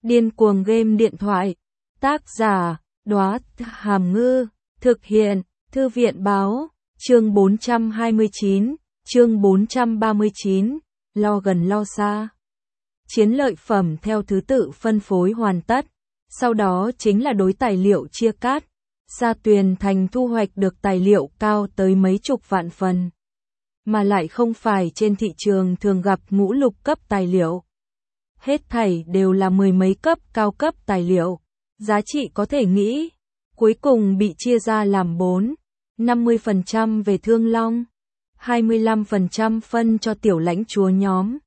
Điên cuồng game điện thoại. Tác giả, Đóa Hàm Ngư. Thực hiện, Thư viện báo. Chương 429, chương 439, lo gần lo xa. Chiến lợi phẩm theo thứ tự phân phối hoàn tất. Sau đó chính là đối tài liệu chia cát. Sa Tuyền Thành thu hoạch được tài liệu cao tới mấy chục vạn phần. Mà lại không phải trên thị trường thường gặp ngũ lục cấp tài liệu. Hết thảy đều là mười mấy cấp cao cấp tài liệu. Giá trị có thể nghĩ. Cuối cùng bị chia ra làm 50% về Thương Long, 25% phân cho tiểu lãnh chúa nhóm,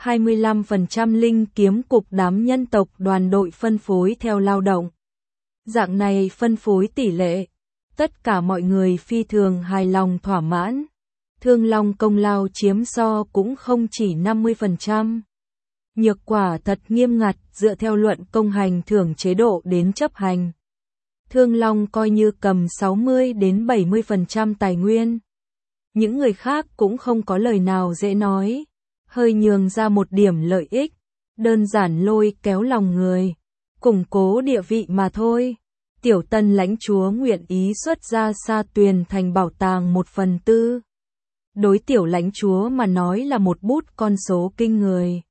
25% linh kiếm cục đám nhân tộc đoàn đội phân phối theo lao động. Dạng này phân phối tỷ lệ, tất cả mọi người phi thường hài lòng thỏa mãn. Thương Long công lao chiếm so cũng không chỉ 50%. Nhược quả thật nghiêm ngặt dựa theo luận công hành thưởng chế độ đến chấp hành. Thương Long coi như cầm 60 đến 70% tài nguyên. Những người khác cũng không có lời nào dễ nói, hơi nhường ra một điểm lợi ích, đơn giản lôi kéo lòng người, củng cố địa vị mà thôi. Tiểu tân lãnh chúa nguyện ý xuất ra Sa Tuyền Thành bảo tàng 1/4. Đối tiểu lãnh chúa mà nói là một bút con số kinh người.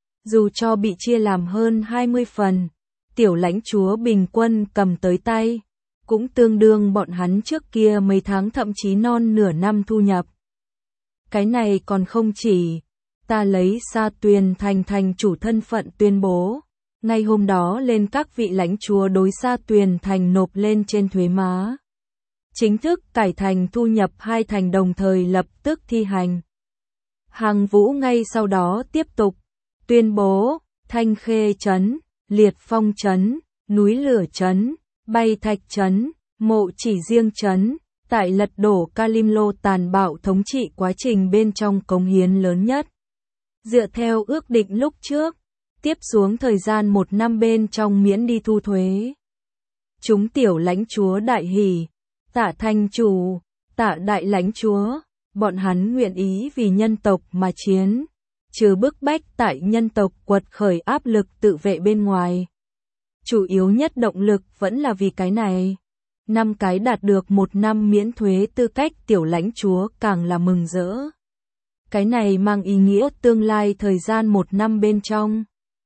Dù cho bị chia làm hơn 20 phần, tiểu lãnh chúa bình quân cầm tới tay, cũng tương đương bọn hắn trước kia mấy tháng thậm chí non nửa năm thu nhập. Cái này còn không chỉ, ta lấy Sa Tuyền Thành thành chủ thân phận tuyên bố, ngay hôm đó lên các vị lãnh chúa đối Sa Tuyền Thành nộp lên trên thuế má. Chính thức cải thành thu nhập 2 thành đồng thời lập tức thi hành. Hằng Vũ ngay sau đó tiếp tục tuyên bố, Thanh Khê Trấn, Liệt Phong Trấn, Núi Lửa Trấn, Bay Thạch Trấn, Mộ Chỉ Riêng Trấn, tại lật đổ Kalim Lô tàn bạo thống trị quá trình bên trong cống hiến lớn nhất. Dựa theo ước định lúc trước, tiếp xuống thời gian 1 năm bên trong miễn đi thu thuế. Chúng tiểu lãnh chúa đại hỉ, tạ thành chủ, tạ đại lãnh chúa, bọn hắn nguyện ý vì nhân tộc mà chiến. Trừ bức bách tại nhân tộc quật khởi áp lực tự vệ bên ngoài. Chủ yếu nhất động lực vẫn là vì cái này. 5 cái đạt được 1 năm miễn thuế tư cách tiểu lãnh chúa càng là mừng rỡ. Cái này mang ý nghĩa tương lai thời gian 1 năm bên trong.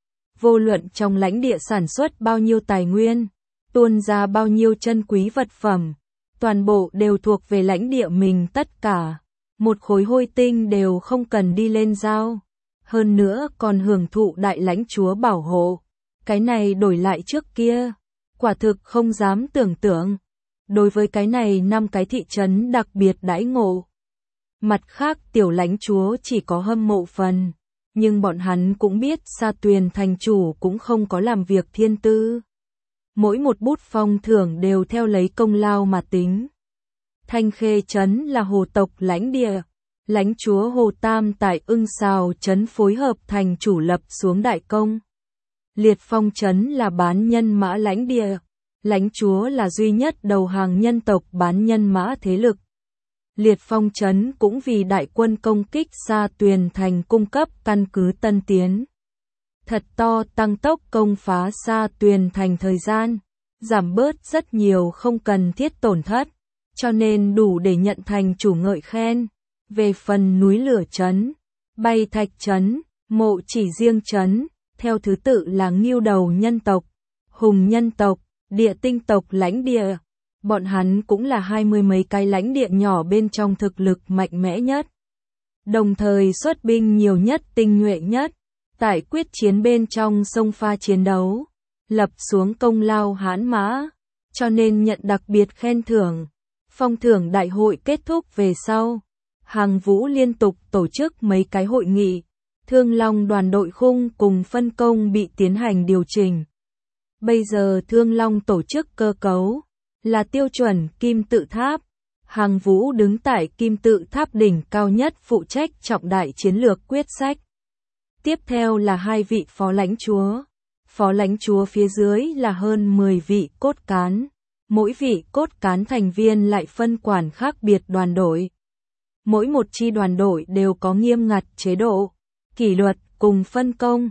Vô luận trong lãnh địa sản xuất bao nhiêu tài nguyên, tuôn ra bao nhiêu chân quý vật phẩm, toàn bộ đều thuộc về lãnh địa mình tất cả. Một khối hôi tinh đều không cần đi lên giao. Hơn nữa còn hưởng thụ đại lãnh chúa bảo hộ. Cái này đổi lại trước kia, quả thực không dám tưởng tượng. Đối với cái này 5 cái thị trấn đặc biệt đãi ngộ. Mặt khác tiểu lãnh chúa chỉ có hâm mộ phần, nhưng bọn hắn cũng biết Sa Tuyền thành chủ cũng không có làm việc thiên tư. Mỗi một bút phong thưởng đều theo lấy công lao mà tính. Thanh Khê Trấn là hồ tộc lãnh địa. Lãnh chúa Hồ Tam tại Ưng Sào Trấn phối hợp thành chủ lập xuống đại công. Liệt Phong Trấn là bán nhân mã lãnh địa. Lãnh chúa là duy nhất đầu hàng nhân tộc bán nhân mã thế lực. Liệt Phong Trấn cũng vì đại quân công kích Sa Tuyền Thành cung cấp căn cứ tân tiến. Thật to tăng tốc công phá Sa Tuyền Thành thời gian, giảm bớt rất nhiều không cần thiết tổn thất, cho nên đủ để nhận thành chủ ngợi khen. Về phần Núi Lửa Trấn, Bay Thạch Trấn, Mộ Chỉ Riêng Trấn, theo thứ tự là Ngưu Đầu nhân tộc, Hùng nhân tộc, Địa Tinh tộc lãnh địa. Bọn hắn cũng là 20 mấy cái lãnh địa nhỏ bên trong thực lực mạnh mẽ nhất. Đồng thời xuất binh nhiều nhất tinh nhuệ nhất. Tại quyết chiến bên trong sông pha chiến đấu, lập xuống công lao hãn mã, cho nên nhận đặc biệt khen thưởng. Phong thưởng đại hội kết thúc về sau. Hằng Vũ liên tục tổ chức mấy cái hội nghị, Thương Long đoàn đội khung cùng phân công bị tiến hành điều chỉnh. Bây giờ Thương Long tổ chức cơ cấu là tiêu chuẩn kim tự tháp. Hằng Vũ đứng tại kim tự tháp đỉnh cao nhất phụ trách trọng đại chiến lược quyết sách. Tiếp theo là 2 vị phó lãnh chúa. Phó lãnh chúa phía dưới là hơn 10 vị cốt cán. Mỗi vị cốt cán thành viên lại phân quản khác biệt đoàn đội. Mỗi một chi đoàn đội đều có nghiêm ngặt chế độ, kỷ luật cùng phân công.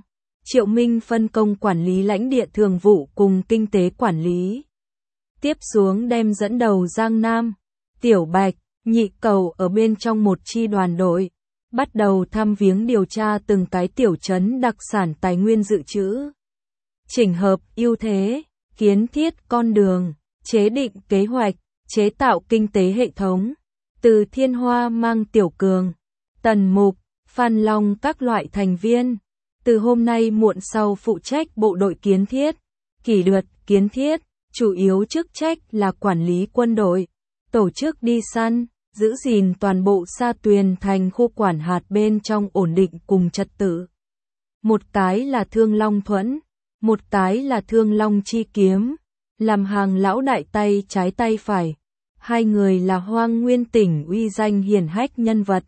Triệu Minh phân công quản lý lãnh địa thường vụ cùng kinh tế quản lý. Tiếp xuống đem dẫn đầu Giang Nam, Tiểu Bạch, Nhị Cầu ở bên trong một chi đoàn đội, bắt đầu thăm viếng điều tra từng cái tiểu trấn đặc sản tài nguyên dự trữ. Chỉnh hợp ưu thế, kiến thiết con đường, chế định kế hoạch, chế tạo kinh tế hệ thống. Từ Thiên Hoa mang Tiểu Cường, Tần Mục, Phan Long các loại thành viên. Từ hôm nay muộn sau phụ trách bộ đội kiến thiết, kỷ luật kiến thiết, chủ yếu chức trách là quản lý quân đội, tổ chức đi săn, giữ gìn toàn bộ Sa Tuyền thành khu quản hạt bên trong ổn định cùng trật tự. Một cái là Thương Long Thuẫn, một cái là Thương Long Chi Kiếm, làm hàng lão đại tay trái tay phải. Hai người là Hoang Nguyên tỉnh uy danh hiển hách nhân vật.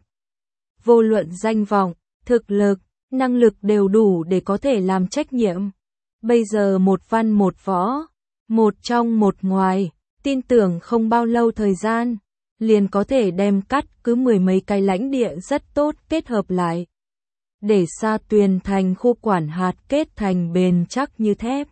Vô luận danh vọng, thực lực, năng lực đều đủ để có thể làm trách nhiệm. Bây giờ một văn một võ, một trong một ngoài, tin tưởng không bao lâu thời gian, liền có thể đem cắt cứ mười mấy cái lãnh địa rất tốt kết hợp lại. Để Sa Tuyền thành khu quản hạt kết thành bền chắc như thép.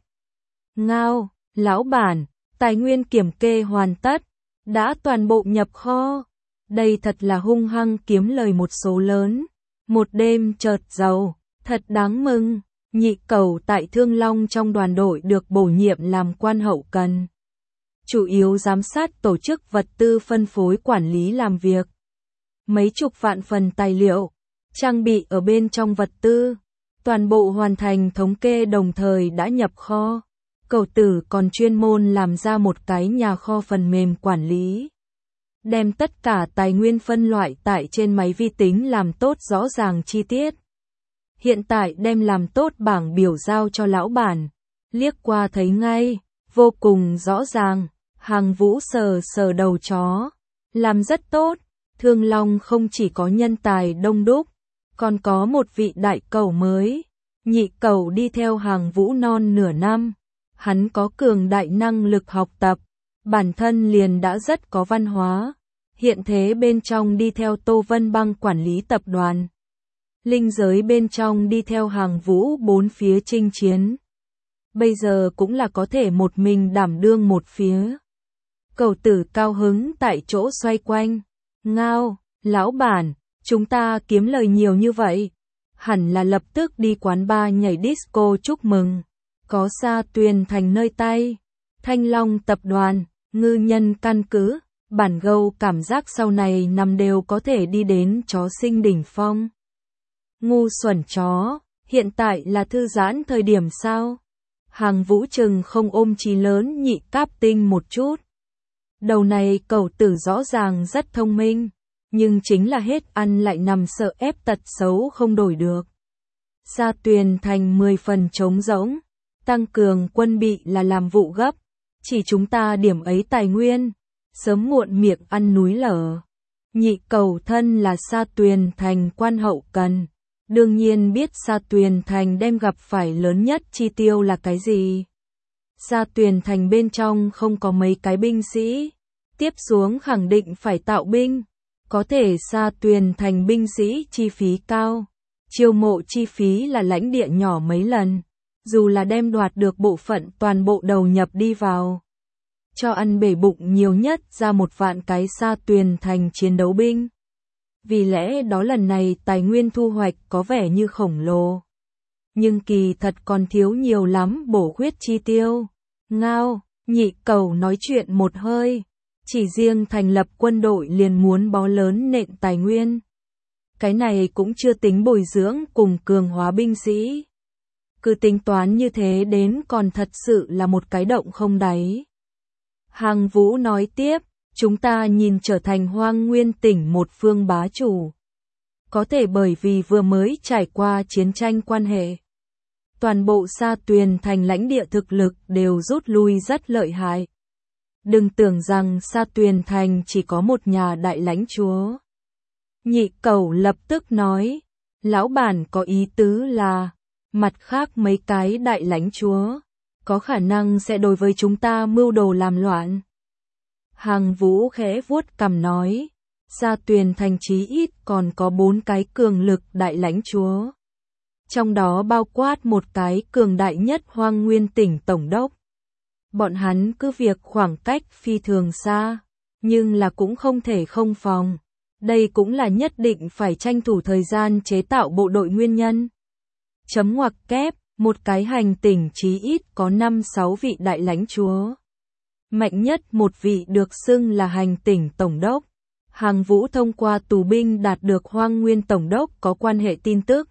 Ngao, lão bản, tài nguyên kiểm kê hoàn tất, đã toàn bộ nhập kho. Đây thật là hung hăng kiếm lời một số lớn. Một đêm chợt giàu, thật đáng mừng. Nhị Cầu tại Thương Long trong đoàn đội được bổ nhiệm làm quan hậu cần. Chủ yếu giám sát tổ chức vật tư phân phối quản lý làm việc. Mấy chục vạn phần tài liệu, trang bị ở bên trong vật tư. Toàn bộ hoàn thành thống kê đồng thời đã nhập kho. Cầu Tử còn chuyên môn làm ra một cái nhà kho phần mềm quản lý. Đem tất cả tài nguyên phân loại tại trên máy vi tính làm tốt rõ ràng chi tiết. Hiện tại đem làm tốt bảng biểu giao cho lão bản. Liếc qua thấy ngay, vô cùng rõ ràng. Hàng Vũ sờ sờ đầu chó. Làm rất tốt. Thương Long không chỉ có nhân tài đông đúc, còn có một vị đại cầu mới. Nhị Cầu đi theo Hàng Vũ non nửa năm. Hắn có cường đại năng lực học tập. Bản thân liền đã rất có văn hóa. Hiện thế bên trong đi theo Tô Vân Băng quản lý tập đoàn. Linh giới bên trong đi theo Hàng Vũ bốn phía chinh chiến. Bây giờ cũng là có thể một mình đảm đương một phía. Cầu Tử cao hứng tại chỗ xoay quanh. Ngao, lão bản, chúng ta kiếm lời nhiều như vậy. Hẳn là lập tức đi quán bar nhảy disco chúc mừng. Có Sa Tuyền thành nơi tay. Thanh Long tập đoàn, ngư nhân căn cứ. Bản gâu cảm giác sau này năm đều có thể đi đến chó sinh đỉnh phong. Ngu xuẩn chó, hiện tại là thư giãn thời điểm sao? Hàng Vũ chừng không ôm chí lớn nhị cáp tinh một chút. Đầu này Cầu Tử rõ ràng rất thông minh, nhưng chính là hết ăn lại nằm sợ ép tật xấu không đổi được. Sa Tuyền thành 10 phần trống rỗng, tăng cường quân bị là làm vụ gấp, chỉ chúng ta điểm ấy tài nguyên. Sớm muộn miệng ăn núi lở. Nhị Cầu thân là Sa Tuyền thành quan hậu cần. Đương nhiên biết Sa Tuyền thành đem gặp phải lớn nhất chi tiêu là cái gì. Sa Tuyền thành bên trong không có mấy cái binh sĩ. Tiếp xuống khẳng định phải tạo binh. Có thể Sa Tuyền thành binh sĩ chi phí cao. Chiêu mộ chi phí là lãnh địa nhỏ mấy lần. Dù là đem đoạt được bộ phận toàn bộ đầu nhập đi vào. Cho ăn bể bụng nhiều nhất ra 1 vạn cái Sa Tuyền thành chiến đấu binh. Vì lẽ đó lần này tài nguyên thu hoạch có vẻ như khổng lồ. Nhưng kỳ thật còn thiếu nhiều lắm bổ khuyết chi tiêu. Ngao, Nhị Cầu nói chuyện một hơi. Chỉ riêng thành lập quân đội liền muốn bó lớn nện tài nguyên. Cái này cũng chưa tính bồi dưỡng cùng cường hóa binh sĩ. Cứ tính toán như thế đến còn thật sự là một cái động không đáy. Hàng Vũ nói tiếp, chúng ta nhìn trở thành Hoang Nguyên tỉnh một phương bá chủ. Có thể bởi vì vừa mới trải qua chiến tranh quan hệ. Toàn bộ Sa Tuyền thành lãnh địa thực lực đều rút lui rất lợi hại. Đừng tưởng rằng Sa Tuyền thành chỉ có một nhà đại lãnh chúa. Nhị Cầu lập tức nói, lão bản có ý tứ là, mặt khác mấy cái đại lãnh chúa, có khả năng sẽ đối với chúng ta mưu đồ làm loạn. Hàng Vũ khẽ vuốt cằm nói, Sa Tuyền thành chí ít còn có 4 cái cường lực đại lãnh chúa. trong đó bao quát một cái cường đại nhất Hoang Nguyên tỉnh tổng đốc. Bọn hắn cứ việc khoảng cách phi thường xa, nhưng là cũng không thể không phòng. Đây cũng là nhất định phải tranh thủ thời gian chế tạo bộ đội nguyên nhân. Chấm ngoặc kép, một cái hành tỉnh chí ít có 5-6 vị đại lãnh chúa. Mạnh nhất một vị được xưng là hành tỉnh tổng đốc. Hàng Vũ thông qua tù binh đạt được Hoang Nguyên tổng đốc có quan hệ tin tức.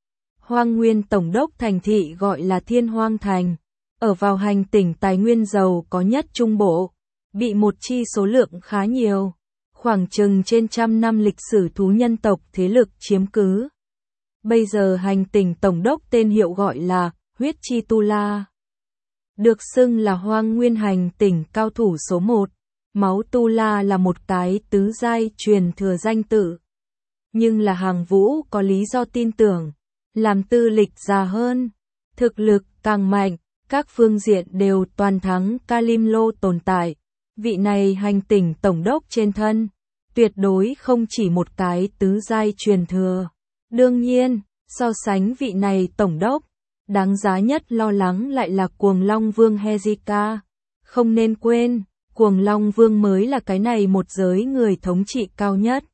Hoang Nguyên tổng đốc thành thị gọi là Thiên Hoang Thành, ở vào hành tỉnh tài nguyên giàu có nhất Trung Bộ, bị một chi số lượng khá nhiều, khoảng chừng trên 100 năm lịch sử thú nhân tộc thế lực chiếm cứ. Bây giờ hành tỉnh tổng đốc tên hiệu gọi là Huyết Chi Tu La. Được xưng là Hoang Nguyên hành tỉnh cao thủ số 1, máu Tu La là một cái tứ giai truyền thừa danh tự. Nhưng là Hàng Vũ có lý do tin tưởng, làm tư lịch già hơn, thực lực càng mạnh, các phương diện đều toàn thắng Kalim Lô tồn tại. Vị này hành tỉnh tổng đốc trên thân, tuyệt đối không chỉ một cái tứ giai truyền thừa. Đương nhiên, so sánh vị này tổng đốc, đáng giá nhất lo lắng lại là Cuồng Long Vương Hezika. Không nên quên, Cuồng Long Vương mới là cái này một giới người thống trị cao nhất.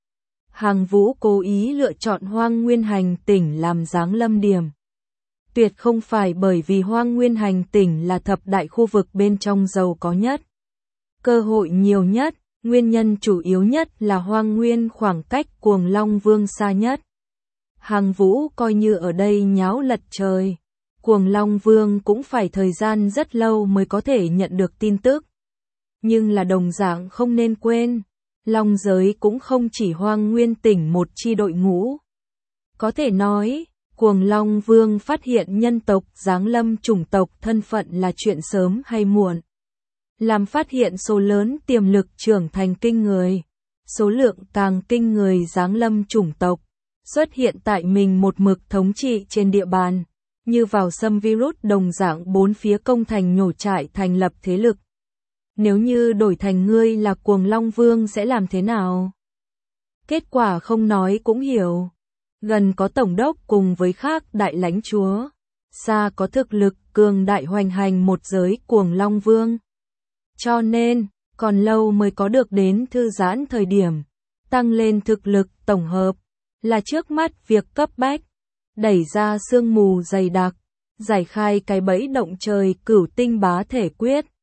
Hàng Vũ cố ý lựa chọn Hoang Nguyên hành tỉnh làm giáng lâm điểm. Tuyệt không phải bởi vì Hoang Nguyên hành tỉnh là thập đại khu vực bên trong giàu có nhất, cơ hội nhiều nhất, nguyên nhân chủ yếu nhất là Hoang Nguyên khoảng cách Cuồng Long Vương xa nhất. Hàng Vũ coi như ở đây nháo lật trời, Cuồng Long Vương cũng phải thời gian rất lâu mới có thể nhận được tin tức. Nhưng là đồng dạng không nên quên, Long giới cũng không chỉ Hoang Nguyên tỉnh một chi đội ngũ. Có thể nói, Cuồng Long Vương phát hiện nhân tộc giáng lâm chủng tộc thân phận là chuyện sớm hay muộn. Làm phát hiện số lớn tiềm lực trưởng thành kinh người, số lượng càng kinh người giáng lâm chủng tộc, xuất hiện tại mình một mực thống trị trên địa bàn, như vào xâm virus đồng dạng bốn phía công thành nhổ trại thành lập thế lực. Nếu như đổi thành ngươi là Cuồng Long Vương sẽ làm thế nào? Kết quả không nói cũng hiểu. Gần có tổng đốc cùng với khác đại lãnh chúa, xa có thực lực cường đại hoành hành một giới Cuồng Long Vương. Cho nên, còn lâu mới có được đến thư giãn thời điểm, tăng lên thực lực tổng hợp, là trước mắt việc cấp bách, đẩy ra sương mù dày đặc, giải khai cái bẫy động trời cửu tinh bá thể quyết.